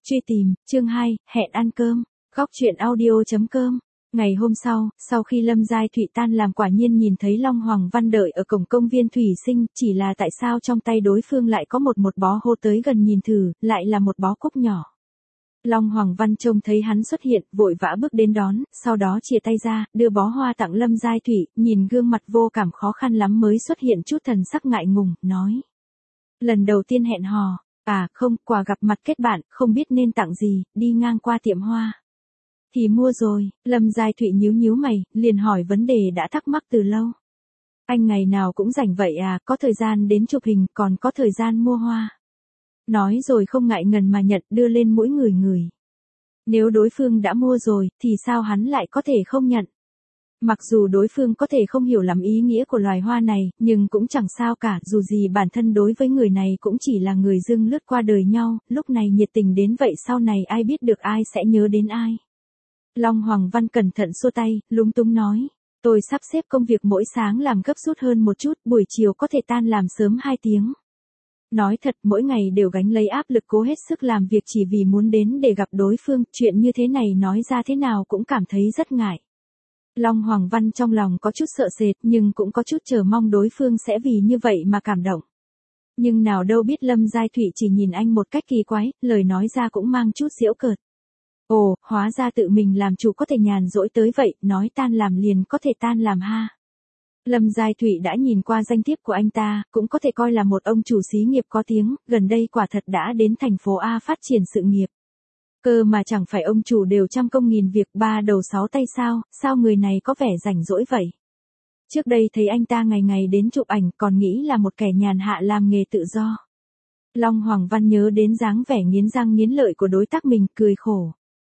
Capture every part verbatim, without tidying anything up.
Truy tìm, chương hai, hẹn ăn cơm. Góc truyện audio chấm com. Ngày hôm sau, sau khi Lâm Giai Thụy tan làm quả nhiên nhìn thấy Long Hoàng Văn đợi ở cổng công viên Thủy Sinh, chỉ là tại sao trong tay đối phương lại có một một bó hô tới gần nhìn thử, lại là một bó cúc nhỏ. Long Hoàng Văn trông thấy hắn xuất hiện, vội vã bước đến đón, sau đó chia tay ra, đưa bó hoa tặng Lâm Giai Thụy, nhìn gương mặt vô cảm khó khăn lắm mới xuất hiện chút thần sắc ngại ngùng, nói. Lần đầu tiên hẹn hò. À không, quà gặp mặt kết bạn, không biết nên tặng gì, đi ngang qua tiệm hoa. Thì mua rồi, Lâm Giai Thụy nhíu nhíu mày, liền hỏi vấn đề đã thắc mắc từ lâu. Anh ngày nào cũng rảnh vậy à, có thời gian đến chụp hình, còn có thời gian mua hoa. Nói rồi không ngại ngần mà nhận, đưa lên mỗi người người. Nếu đối phương đã mua rồi, thì sao hắn lại có thể không nhận? Mặc dù đối phương có thể không hiểu lắm ý nghĩa của loài hoa này, nhưng cũng chẳng sao cả, dù gì bản thân đối với người này cũng chỉ là người dưng lướt qua đời nhau, lúc này nhiệt tình đến vậy sau này ai biết được ai sẽ nhớ đến ai. Long Hoàng Văn cẩn thận xua tay, lúng túng nói, tôi sắp xếp công việc mỗi sáng làm gấp rút hơn một chút, buổi chiều có thể tan làm sớm hai tiếng. Nói thật, mỗi ngày đều gánh lấy áp lực cố hết sức làm việc chỉ vì muốn đến để gặp đối phương, chuyện như thế này nói ra thế nào cũng cảm thấy rất ngại. Long Hoàng Văn trong lòng có chút sợ sệt nhưng cũng có chút chờ mong đối phương sẽ vì như vậy mà cảm động. Nhưng nào đâu biết Lâm Giai Thụy chỉ nhìn anh một cách kỳ quái, lời nói ra cũng mang chút giễu cợt. Ồ, hóa ra tự mình làm chủ có thể nhàn rỗi tới vậy, nói tan làm liền có thể tan làm ha. Lâm Giai Thụy đã nhìn qua danh thiếp của anh ta, cũng có thể coi là một ông chủ xí nghiệp có tiếng, gần đây quả thật đã đến thành phố A phát triển sự nghiệp. Cơ mà chẳng phải ông chủ đều trăm công nghìn việc ba đầu sáu tay sao, sao người này có vẻ rảnh rỗi vậy? Trước đây thấy anh ta ngày ngày đến chụp ảnh còn nghĩ là một kẻ nhàn hạ làm nghề tự do. Long Hoàng Văn nhớ đến dáng vẻ nghiến răng nghiến lợi của đối tác mình, cười khổ.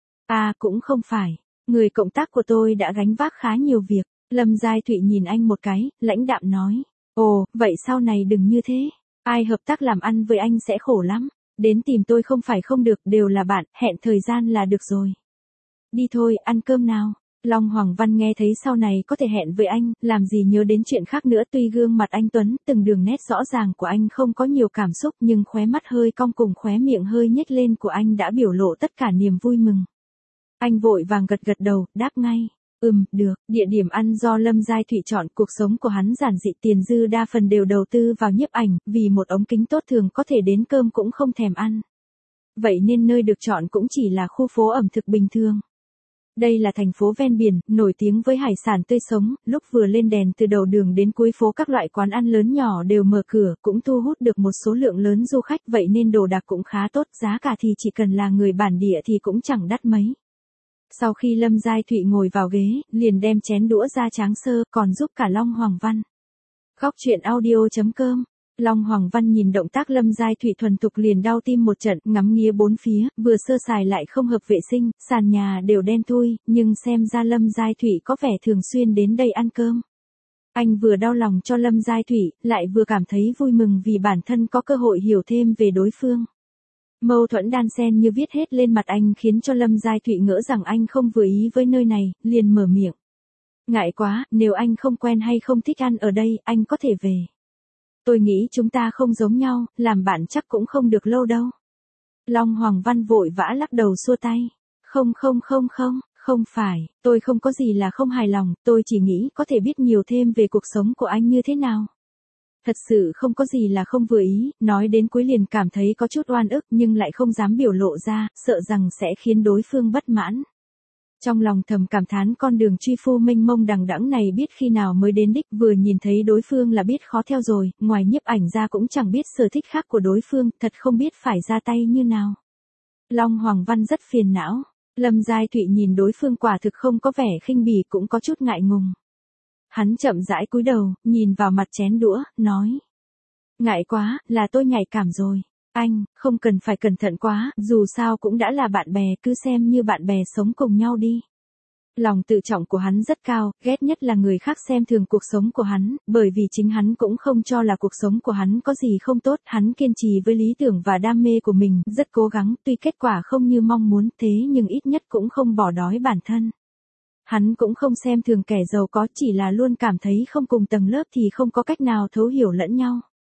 À cũng không phải, người cộng tác của tôi đã gánh vác khá nhiều việc. Lâm Giai Thụy nhìn anh một cái, lãnh đạm nói. Ồ, vậy sau này đừng như thế. Ai hợp tác làm ăn với anh sẽ khổ lắm. Đến tìm tôi không phải không được, đều là bạn, hẹn thời gian là được rồi. Đi thôi, ăn cơm nào. Long Hoàng Văn nghe thấy sau này có thể hẹn với anh, làm gì nhớ đến chuyện khác nữa. Tuy gương mặt anh Tuấn, từng đường nét rõ ràng của anh không có nhiều cảm xúc nhưng khóe mắt hơi cong cùng khóe miệng hơi nhếch lên của anh đã biểu lộ tất cả niềm vui mừng. Anh vội vàng gật gật đầu, đáp ngay. Ừm, được, địa điểm ăn do Lâm Giai Thụy chọn, cuộc sống của hắn giản dị, tiền dư đa phần đều đầu tư vào nhiếp ảnh, vì một ống kính tốt thường có thể đến cơm cũng không thèm ăn. Vậy nên nơi được chọn cũng chỉ là khu phố ẩm thực bình thường. Đây là thành phố ven biển, nổi tiếng với hải sản tươi sống, lúc vừa lên đèn từ đầu đường đến cuối phố các loại quán ăn lớn nhỏ đều mở cửa, cũng thu hút được một số lượng lớn du khách, vậy nên đồ đạc cũng khá tốt, giá cả thì chỉ cần là người bản địa thì cũng chẳng đắt mấy. Sau khi Lâm Giai Thụy ngồi vào ghế, liền đem chén đũa ra tráng sơ, còn giúp cả Long Hoàng Văn. Góc truyện audio chấm com. Long Hoàng Văn nhìn động tác Lâm Giai Thụy thuần thục liền đau tim một trận, ngắm nghía bốn phía, vừa sơ sài lại không hợp vệ sinh, sàn nhà đều đen thui, nhưng xem ra Lâm Giai Thụy có vẻ thường xuyên đến đây ăn cơm. Anh vừa đau lòng cho Lâm Giai Thụy, lại vừa cảm thấy vui mừng vì bản thân có cơ hội hiểu thêm về đối phương. Mâu thuẫn đan xen như viết hết lên mặt anh khiến cho Lâm Giai Thụy ngỡ rằng anh không vừa ý với nơi này, liền mở miệng. Ngại quá, nếu anh không quen hay không thích ăn ở đây, anh có thể về. Tôi nghĩ chúng ta không giống nhau, làm bạn chắc cũng không được lâu đâu. Long Hoàng Văn vội vã lắc đầu xua tay. Không không không không, không phải, tôi không có gì là không hài lòng, tôi chỉ nghĩ có thể biết nhiều thêm về cuộc sống của anh như thế nào. Thật sự không có gì là không vừa ý, nói đến cuối liền cảm thấy có chút oan ức nhưng lại không dám biểu lộ ra, sợ rằng sẽ khiến đối phương bất mãn. Trong lòng thầm cảm thán con đường truy phu mênh mông đằng đẵng này biết khi nào mới đến đích, vừa nhìn thấy đối phương là biết khó theo rồi, ngoài nhiếp ảnh ra cũng chẳng biết sở thích khác của đối phương, thật không biết phải ra tay như nào. Long Hoàng Văn rất phiền não, Lâm Giai Thụy nhìn đối phương quả thực không có vẻ khinh bỉ cũng có chút ngại ngùng. Hắn chậm rãi cúi đầu, nhìn vào mặt chén đũa, nói. Ngại quá, là tôi nhạy cảm rồi. Anh, không cần phải cẩn thận quá, dù sao cũng đã là bạn bè, cứ xem như bạn bè sống cùng nhau đi. Lòng tự trọng của hắn rất cao, ghét nhất là người khác xem thường cuộc sống của hắn, bởi vì chính hắn cũng không cho là cuộc sống của hắn có gì không tốt, hắn kiên trì với lý tưởng và đam mê của mình, rất cố gắng, tuy kết quả không như mong muốn thế nhưng ít nhất cũng không bỏ đói bản thân. Hắn cũng không xem thường kẻ giàu có, chỉ là luôn cảm thấy không cùng tầng lớp thì không có cách nào thấu hiểu lẫn nhau.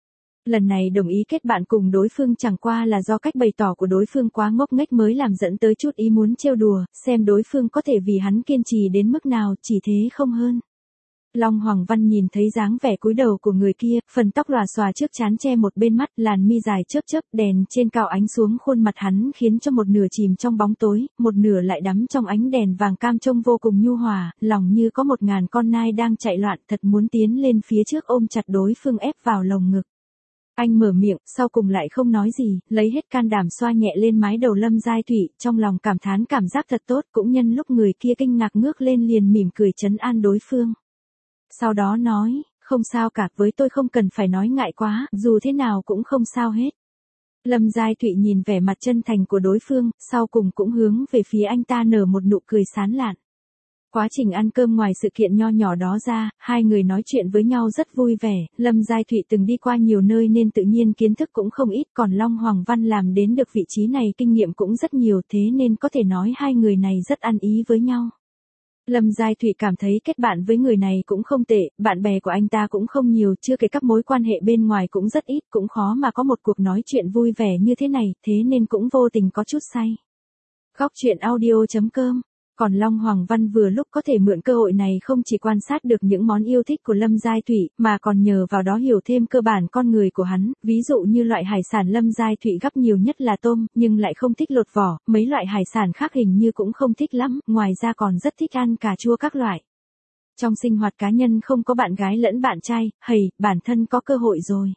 Lần này đồng ý kết bạn cùng đối phương chẳng qua là do cách bày tỏ của đối phương quá ngốc nghếch mới làm dẫn tới chút ý muốn trêu đùa, xem đối phương có thể vì hắn kiên trì đến mức nào, chỉ thế không hơn. Long Hoàng Văn nhìn thấy dáng vẻ cúi đầu của người kia, phần tóc lòa xòa trước trán che một bên mắt, làn mi dài chớp chớp, đèn trên cao ánh xuống khuôn mặt hắn khiến cho một nửa chìm trong bóng tối, một nửa lại đắm trong ánh đèn vàng cam trông vô cùng nhu hòa, lòng như có một ngàn con nai đang chạy loạn, thật muốn tiến lên phía trước ôm chặt đối phương ép vào lồng ngực. Anh mở miệng, sau cùng lại không nói gì, lấy hết can đảm xoa nhẹ lên mái đầu Lâm Giai Thụy, trong lòng cảm thán cảm giác thật tốt, cũng nhân lúc người kia kinh ngạc ngước lên liền mỉm cười trấn an đối phương. Sau đó nói, không sao cả, với tôi không cần phải nói ngại quá, dù thế nào cũng không sao hết. Lâm Giai Thụy nhìn vẻ mặt chân thành của đối phương, sau cùng cũng hướng về phía anh ta nở một nụ cười sán lạn. Quá trình ăn cơm ngoài sự kiện nho nhỏ đó ra, hai người nói chuyện với nhau rất vui vẻ, Lâm Giai Thụy từng đi qua nhiều nơi nên tự nhiên kiến thức cũng không ít, còn Long Hoàng Văn làm đến được vị trí này kinh nghiệm cũng rất nhiều, thế nên có thể nói hai người này rất ăn ý với nhau. Lâm Giai Thụy cảm thấy kết bạn với người này cũng không tệ, bạn bè của anh ta cũng không nhiều, chưa kể các mối quan hệ bên ngoài cũng rất ít, cũng khó mà có một cuộc nói chuyện vui vẻ như thế này, thế nên cũng vô tình có chút say. Góc truyện audio chấm com. Còn Long Hoàng Văn vừa lúc có thể mượn cơ hội này không chỉ quan sát được những món yêu thích của Lâm Giai Thụy, mà còn nhờ vào đó hiểu thêm cơ bản con người của hắn, ví dụ như loại hải sản Lâm Giai Thụy gấp nhiều nhất là tôm, nhưng lại không thích lột vỏ, mấy loại hải sản khác hình như cũng không thích lắm, ngoài ra còn rất thích ăn cà chua các loại. Trong sinh hoạt cá nhân không có bạn gái lẫn bạn trai, hầy, bản thân có cơ hội rồi.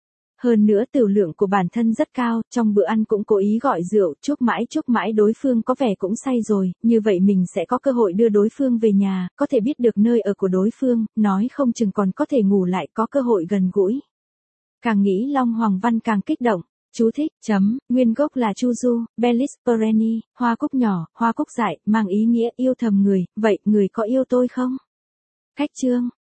Hơn nữa tiểu lượng của bản thân rất cao, trong bữa ăn cũng cố ý gọi rượu, chúc mãi chúc mãi đối phương có vẻ cũng say rồi, như vậy mình sẽ có cơ hội đưa đối phương về nhà, có thể biết được nơi ở của đối phương, nói không chừng còn có thể ngủ lại, có cơ hội gần gũi. Càng nghĩ Long Hoàng Văn càng kích động. Chú thích, chấm, nguyên gốc là Chu Du, Bellis perenni, hoa cúc nhỏ, hoa cúc dại, mang ý nghĩa yêu thầm người, vậy người có yêu tôi không? Cách chương.